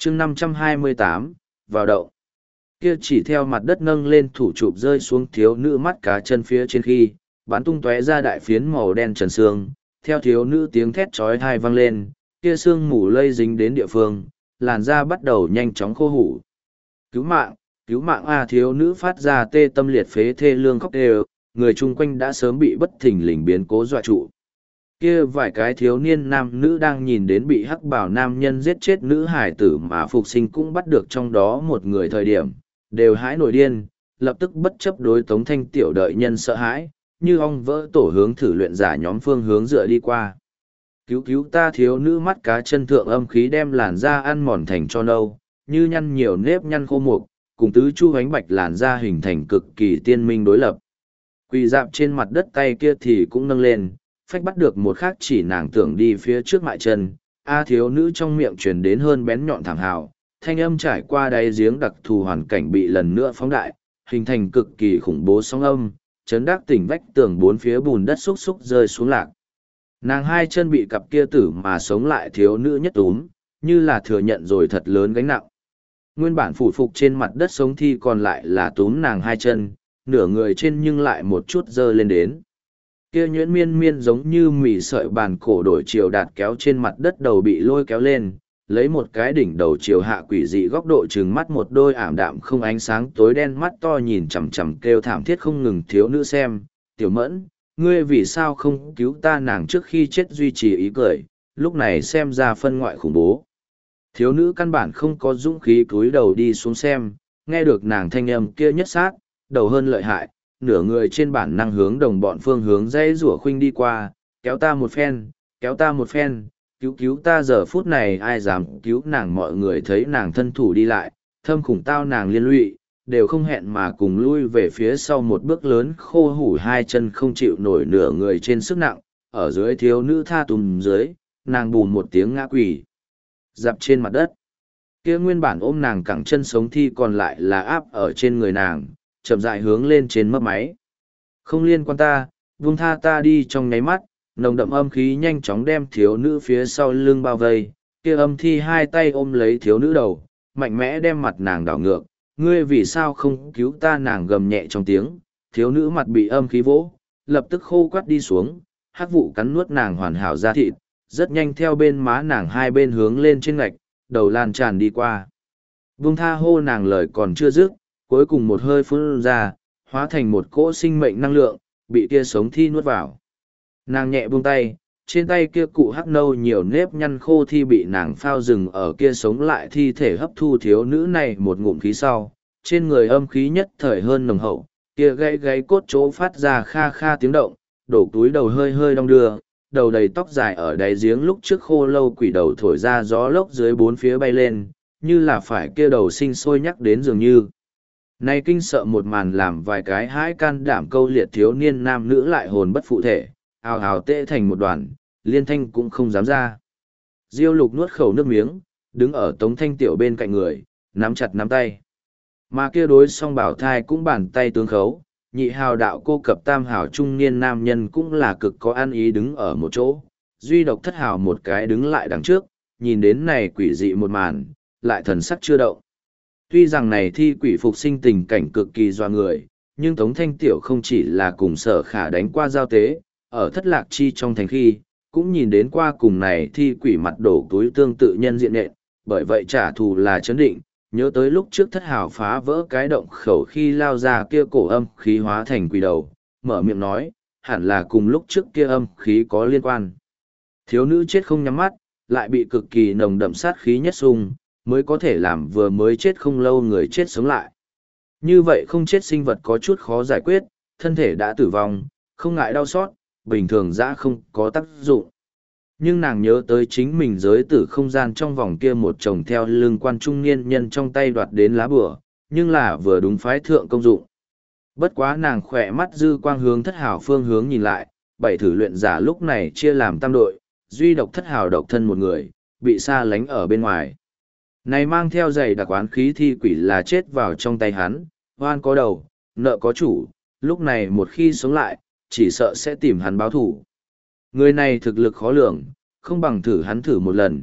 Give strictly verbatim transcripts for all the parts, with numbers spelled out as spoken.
chương năm trăm hai mươi tám, vào đậu. Kia chỉ theo mặt đất nâng lên thủ chụp rơi xuống thiếu nữ mắt cá chân phía trên khi, bắn tung tóe ra đại phiến màu đen trần xương, theo thiếu nữ tiếng thét chói tai vang lên, kia xương mù lây dính đến địa phương, làn da bắt đầu nhanh chóng khô hủ. Cứu mạng, cứu mạng a thiếu nữ phát ra tê tâm liệt phế thê lương khóc đều, người chung quanh đã sớm bị bất thình lình biến cố dọa trụ. Kia vài cái thiếu niên nam nữ đang nhìn đến bị hắc bảo nam nhân giết chết nữ hải tử mà phục sinh cũng bắt được trong đó một người thời điểm, đều hãi nổi điên, lập tức bất chấp đối Tống Thanh Tiểu đợi nhân sợ hãi, như ong vỡ tổ hướng thử luyện giả nhóm phương hướng dựa đi qua. Cứu cứu ta thiếu nữ mắt cá chân thượng âm khí đem làn da ăn mòn thành cho nâu, như nhăn nhiều nếp nhăn khô mục, cùng tứ chu ánh bạch làn da hình thành cực kỳ tiên minh đối lập. Quỳ dạp trên mặt đất tay kia thì cũng nâng lên, phách bắt được một khác chỉ nàng tưởng đi phía trước mại chân, a thiếu nữ trong miệng truyền đến hơn bén nhọn thảm hào, thanh âm trải qua đáy giếng đặc thù hoàn cảnh bị lần nữa phóng đại, hình thành cực kỳ khủng bố sóng âm, chấn đắc tỉnh vách tường bốn phía bùn đất xúc xúc rơi xuống lạc. Nàng hai chân bị cặp kia tử mà sống lại thiếu nữ nhất túm, như là thừa nhận rồi thật lớn gánh nặng. Nguyên bản phủ phục trên mặt đất sống thi còn lại là túm nàng hai chân, nửa người trên nhưng lại một chút dơ lên đến. Kia nhuyễn miên miên giống như mỉ sợi bàn cổ đổi chiều đạt kéo trên mặt đất đầu bị lôi kéo lên, lấy một cái đỉnh đầu chiều hạ quỷ dị góc độ trừng mắt một đôi ảm đạm không ánh sáng tối đen mắt to nhìn chằm chằm kêu thảm thiết không ngừng thiếu nữ xem. Tiểu mẫn, ngươi vì sao không cứu ta nàng trước khi chết duy trì ý cười, lúc này xem ra phân ngoại khủng bố. Thiếu nữ căn bản không có dũng khí cúi đầu đi xuống xem, nghe được nàng thanh âm kia nhất sát, đầu hơn lợi hại, nửa người trên bản năng hướng đồng bọn phương hướng dây rủa khuynh đi qua, kéo ta một phen, kéo ta một phen, cứu cứu ta giờ phút này ai dám cứu nàng. Mọi người thấy nàng thân thủ đi lại, thâm khủng tao nàng liên lụy, đều không hẹn mà cùng lui về phía sau một bước lớn khô hủ hai chân không chịu nổi nửa người trên sức nặng, ở dưới thiếu nữ tha tùm dưới, nàng bùn một tiếng ngã quỷ, dạp trên mặt đất. Kia nguyên bản ôm nàng cẳng chân sống thi còn lại là áp ở trên người nàng, chậm rãi hướng lên trên mấp máy. Không liên quan ta, buông tha ta đi. Trong nháy mắt, nồng đậm âm khí nhanh chóng đem thiếu nữ phía sau lưng bao vây, kia âm thi hai tay ôm lấy thiếu nữ đầu, mạnh mẽ đem mặt nàng đảo ngược. Ngươi vì sao không cứu ta? Nàng gầm nhẹ trong tiếng, thiếu nữ mặt bị âm khí vỗ, lập tức khô quắt đi xuống, hắc vụ cắn nuốt nàng hoàn hảo da thịt, rất nhanh theo bên má nàng hai bên hướng lên trên ngạch, đầu lan tràn đi qua. Buông tha hô nàng lời còn chưa dứt, cuối cùng một hơi phun ra, hóa thành một cỗ sinh mệnh năng lượng, bị kia sống thi nuốt vào. Nàng nhẹ buông tay, trên tay kia cụ hắc nâu nhiều nếp nhăn khô thi bị nàng phao rừng ở kia sống lại thi thể hấp thu thiếu nữ này một ngụm khí sau, trên người âm khí nhất thời hơn nồng hậu, kia gãy gáy cốt chỗ phát ra kha kha tiếng động, đổ túi đầu hơi hơi đong đưa, đầu đầy tóc dài ở đáy giếng lúc trước khô lâu quỷ đầu thổi ra gió lốc dưới bốn phía bay lên, như là phải kia đầu sinh sôi nhắc đến dường như. Này kinh sợ một màn làm vài cái hãi can đảm câu liệt thiếu niên nam nữ lại hồn bất phụ thể, ào ào tệ thành một đoàn, liên thanh cũng không dám ra. Diêu Lục nuốt khẩu nước miếng, đứng ở Tống Thanh Tiểu bên cạnh người, nắm chặt nắm tay. Mà kia đối song bảo thai cũng bàn tay tướng khấu, nhị hào đạo cô cập tam hào trung niên nam nhân cũng là cực có ăn ý đứng ở một chỗ, duy độc thất hào một cái đứng lại đằng trước, nhìn đến này quỷ dị một màn, lại thần sắc chưa động. Tuy rằng này thi quỷ phục sinh tình cảnh cực kỳ doa người, nhưng Tống Thanh Tiểu không chỉ là cùng Sở Khả đánh qua giao tế, ở thất lạc chi trong thành khi, cũng nhìn đến qua cùng này thi quỷ mặt đổ túi tương tự nhân diện nện, bởi vậy trả thù là chấn định, nhớ tới lúc trước thất hào phá vỡ cái động khẩu khi lao ra kia cổ âm khí hóa thành quỷ đầu, mở miệng nói, hẳn là cùng lúc trước kia âm khí có liên quan. Thiếu nữ chết không nhắm mắt, lại bị cực kỳ nồng đậm sát khí nhất xung, mới có thể làm vừa mới chết không lâu người chết sống lại. Như vậy không chết sinh vật có chút khó giải quyết, thân thể đã tử vong, không ngại đau xót, bình thường dã không có tác dụng. Nhưng nàng nhớ tới chính mình giới tử không gian trong vòng kia một chồng theo lưng quan trung niên nhân trong tay đoạt đến lá bửa, nhưng là vừa đúng phái thượng công dụng. Bất quá nàng khỏe mắt dư quang hướng thất hào phương hướng nhìn lại, bảy thử luyện giả lúc này chia làm tam đội, duy độc thất hào độc thân một người, bị xa lánh ở bên ngoài. Này mang theo giày đặc oán khí thi quỷ là chết vào trong tay hắn, oan có đầu, nợ có chủ, lúc này một khi sống lại, chỉ sợ sẽ tìm hắn báo thủ. Người này thực lực khó lường, không bằng thử hắn thử một lần,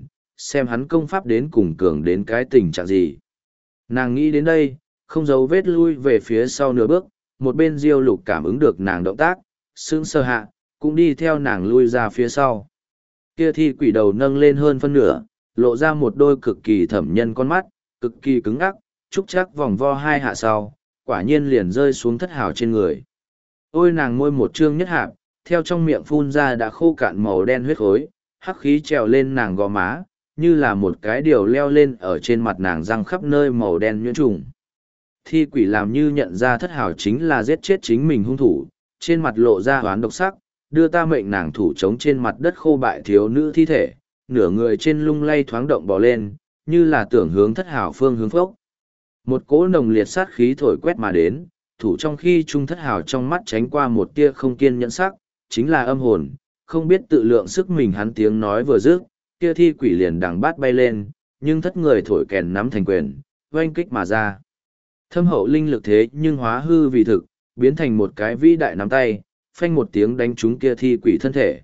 xem hắn công pháp đến cùng cường đến cái tình trạng gì. Nàng nghĩ đến đây, không giấu vết lui về phía sau nửa bước, một bên Diêu Lục cảm ứng được nàng động tác, sững sờ hạ, cũng đi theo nàng lui ra phía sau. Kia thi quỷ đầu nâng lên hơn phân nửa, lộ ra một đôi cực kỳ thẩm nhân con mắt, cực kỳ cứng ắc, trúc chắc vòng vo hai hạ sau, quả nhiên liền rơi xuống thất hào trên người. Ôi nàng môi một trương nhất hạp, theo trong miệng phun ra đã khô cạn màu đen huyết khối, hắc khí trèo lên nàng gò má, như là một cái điều leo lên ở trên mặt nàng răng khắp nơi màu đen nhuyễn trùng. Thi quỷ làm như nhận ra thất hào chính là giết chết chính mình hung thủ, trên mặt lộ ra hoán độc sắc, đưa ta mệnh nàng thủ trống trên mặt đất khô bại thiếu nữ thi thể, nửa người trên lung lay thoáng động bò lên, như là tưởng hướng thất hào phương hướng phốc. Một cỗ nồng liệt sát khí thổi quét mà đến, thủ trong khi trung thất hào trong mắt tránh qua một tia không kiên nhẫn sắc, chính là âm hồn, không biết tự lượng sức mình hắn tiếng nói vừa dứt, kia thi quỷ liền đằng bát bay lên, nhưng thất người thổi kèn nắm thành quyền, oanh kích mà ra. Thâm hậu linh lực thế nhưng hóa hư vì thực, biến thành một cái vĩ đại nắm tay, phanh một tiếng đánh trúng kia thi quỷ thân thể.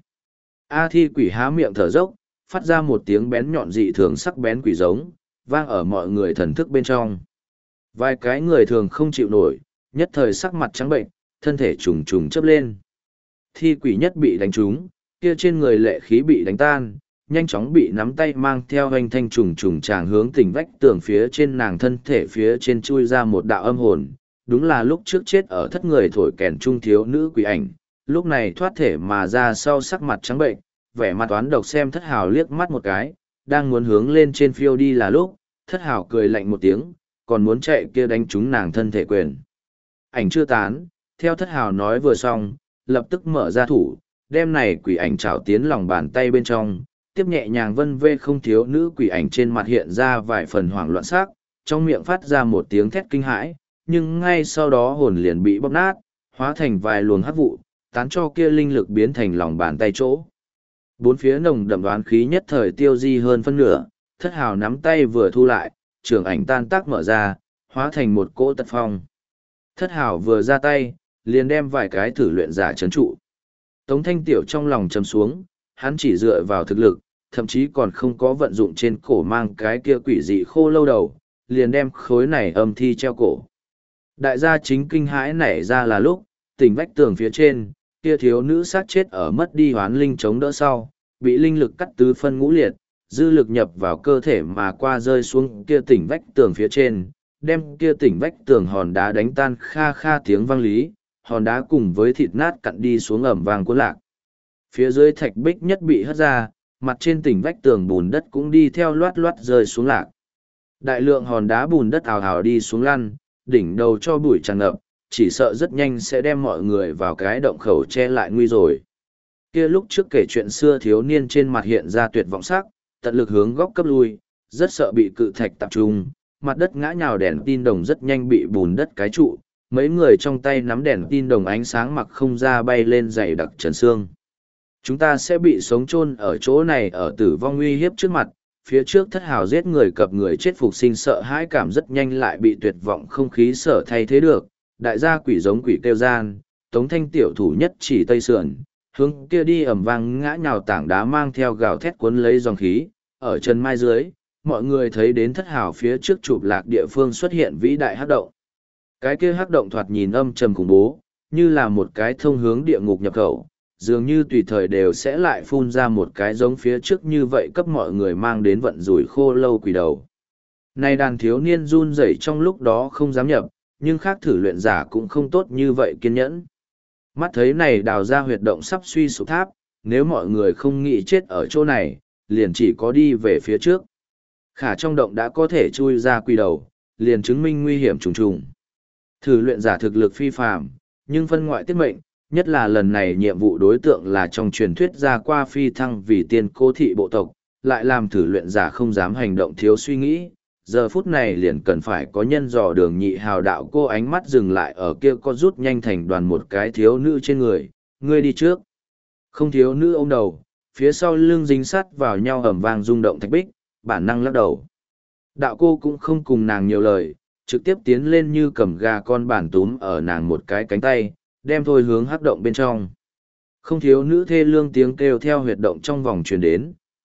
A thi quỷ há miệng thở dốc, phát ra một tiếng bén nhọn dị thường sắc bén quỷ giống, vang ở mọi người thần thức bên trong. Vài cái người thường không chịu nổi, nhất thời sắc mặt trắng bệnh, thân thể trùng trùng chớp lên. Thi quỷ nhất bị đánh trúng, kia trên người lệ khí bị đánh tan, nhanh chóng bị nắm tay mang theo hoành thanh trùng trùng tràng hướng tỉnh vách tường phía trên nàng thân thể phía trên chui ra một đạo âm hồn. Đúng là lúc trước chết ở thất người thổi kèn trung thiếu nữ quỷ ảnh, lúc này thoát thể mà ra sau sắc mặt trắng bệnh, vẻ mặt toán độc xem thất hào liếc mắt một cái, đang muốn hướng lên trên phiêu đi là lúc, thất hào cười lạnh một tiếng, còn muốn chạy kia đánh trúng nàng thân thể quyền. Ảnh chưa tán, theo thất hào nói vừa xong, lập tức mở ra thủ, đem này quỷ ảnh trảo tiến lòng bàn tay bên trong, tiếp nhẹ nhàng vân vê không thiếu nữ quỷ ảnh trên mặt hiện ra vài phần hoảng loạn sắc, trong miệng phát ra một tiếng thét kinh hãi, nhưng ngay sau đó hồn liền bị bóp nát, hóa thành vài luồng hắc vụ, tán cho kia linh lực biến thành lòng bàn tay chỗ. Bốn phía nồng đậm đoán khí nhất thời tiêu di hơn phân nửa, thất hào nắm tay vừa thu lại, trường ảnh tan tác mở ra, hóa thành một cỗ tật phong. Thất hào vừa ra tay, liền đem vài cái thử luyện giả chấn trụ. Tống Thanh Tiểu trong lòng trầm xuống, hắn chỉ dựa vào thực lực, thậm chí còn không có vận dụng trên cổ mang cái kia quỷ dị khô lâu đầu, liền đem khối này âm thi treo cổ. Đại gia chính kinh hãi nảy ra là lúc, tỉnh vách tường phía trên, kia thiếu nữ sát chết ở mất đi hoán linh chống đỡ sau, bị linh lực cắt tứ phân ngũ liệt, dư lực nhập vào cơ thể mà qua rơi xuống kia tỉnh vách tường phía trên, đem kia tỉnh vách tường hòn đá đánh tan kha kha tiếng vang lý, hòn đá cùng với thịt nát cặn đi xuống ẩm vàng cuốn lạc. Phía dưới thạch bích nhất bị hất ra, mặt trên tỉnh vách tường bùn đất cũng đi theo loát loát rơi xuống lạc. Đại lượng hòn đá bùn đất ào ào đi xuống lăn, đỉnh đầu cho bụi tràn ngập, chỉ sợ rất nhanh sẽ đem mọi người vào cái động khẩu che lại nguy rồi. Kia lúc trước kể chuyện xưa thiếu niên trên mặt hiện ra tuyệt vọng sắc, tận lực hướng góc cấp lui, rất sợ bị cự thạch tập trung, mặt đất ngã nhào đèn tin đồng rất nhanh bị bùn đất cái trụ, mấy người trong tay nắm đèn tin đồng ánh sáng mặc không ra bay lên dày đặc trần xương. Chúng ta sẽ bị sống chôn ở chỗ này ở tử vong uy hiếp trước mặt, phía trước thất hào giết người cập người chết phục sinh sợ hãi cảm rất nhanh lại bị tuyệt vọng không khí sở thay thế được, đại gia quỷ giống quỷ kêu gian, Tống Thanh tiểu thủ nhất chỉ tây sườn, hướng kia đi ẩm vang ngã nhào tảng đá mang theo gào thét cuốn lấy dòng khí, ở chân mai dưới, mọi người thấy đến thất hào phía trước chụp lạc địa phương xuất hiện vĩ đại hắc động. Cái kia hắc động thoạt nhìn âm trầm khủng bố, như là một cái thông hướng địa ngục nhập khẩu, dường như tùy thời đều sẽ lại phun ra một cái giống phía trước như vậy cấp mọi người mang đến vận rủi khô lâu quỷ đầu. Này đàn thiếu niên run rẩy trong lúc đó không dám nhập, nhưng khác thử luyện giả cũng không tốt như vậy kiên nhẫn. Mắt thấy này đào ra huyệt động sắp suy sụp tháp, nếu mọi người không nghĩ chết ở chỗ này, liền chỉ có đi về phía trước. Khả trong động đã có thể chui ra quỷ đầu, liền chứng minh nguy hiểm trùng trùng. Thử luyện giả thực lực phi phàm, nhưng phân ngoại tiết mệnh, nhất là lần này nhiệm vụ đối tượng là trong truyền thuyết ra qua phi thăng vì tiên cô thị bộ tộc, lại làm thử luyện giả không dám hành động thiếu suy nghĩ. Giờ phút này liền cần phải có nhân dò đường nhị hào đạo cô ánh mắt dừng lại ở kia có rút nhanh thành đoàn một cái thiếu nữ trên người, ngươi đi trước. Không thiếu nữ ôm đầu, phía sau lưng dính sắt vào nhau ẩm vang rung động thạch bích, bản năng lắc đầu. Đạo cô cũng không cùng nàng nhiều lời, trực tiếp tiến lên như cầm gà con bản túm ở nàng một cái cánh tay, đem thôi hướng hắc động bên trong. Không thiếu nữ thê lương tiếng kêu theo huyệt động trong vòng truyền đến,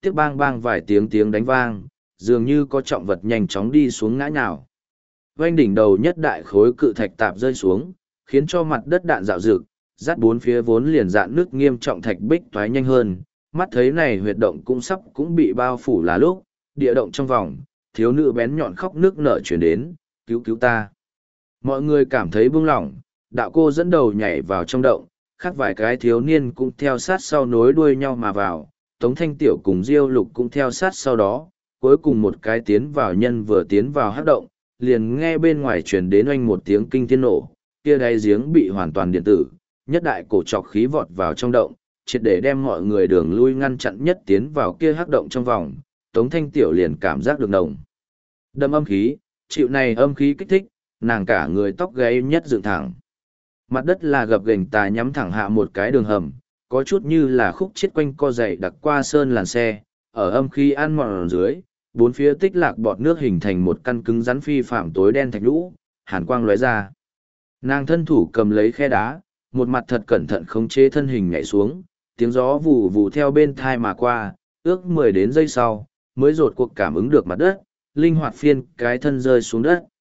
tiếc bang bang vài tiếng tiếng đánh vang, dường như có trọng vật nhanh chóng đi xuống ngã nhào. Vành đỉnh đầu nhất đại khối cự thạch tạp rơi xuống, khiến cho mặt đất đạn dạo rực, dắt bốn phía vốn liền dạn nước nghiêm trọng thạch bích toái nhanh hơn, mắt thấy này huyệt động cũng sắp cũng bị bao phủ là lúc, địa động trong vòng, thiếu nữ bén nhọn khóc nước nở chuyển đến, cứu cứu ta. Mọi người cảm thấy buông lỏng, đạo cô dẫn đầu nhảy vào trong động, khác vài cái thiếu niên cũng theo sát sau nối đuôi nhau mà vào, Tống Thanh Tiểu cùng Diêu Lục cũng theo sát sau đó, cuối cùng một cái tiến vào nhân vừa tiến vào hát động, liền nghe bên ngoài truyền đến oanh một tiếng kinh thiên nổ, kia đáy giếng bị hoàn toàn điện tử, nhất đại cổ trọc khí vọt vào trong động, triệt để đem mọi người đường lui ngăn chặn nhất tiến vào kia hắc động trong vòng, Tống Thanh Tiểu liền cảm giác được nồng đâm âm khí, chịu này âm khí kích thích, nàng cả người tóc gáy nhất dựng thẳng. Mặt đất là gập ghềnh tà nhắm thẳng hạ một cái đường hầm, có chút như là khúc chết quanh co dày đặc qua sơn làn xe, ở âm khí ăn mòn dưới, bốn phía tích lạc bọt nước hình thành một căn cứng rắn phi phạm tối đen thạch lũ, hàn quang lóe ra. Nàng thân thủ cầm lấy khe đá, một mặt thật cẩn thận khống chế thân hình nhảy xuống, tiếng gió vù vù theo bên thai mà qua, ước mười đến giây sau, mới rột cuộc cảm ứng được mặt đất, linh hoạt phiên cái thân rơi xuống đất.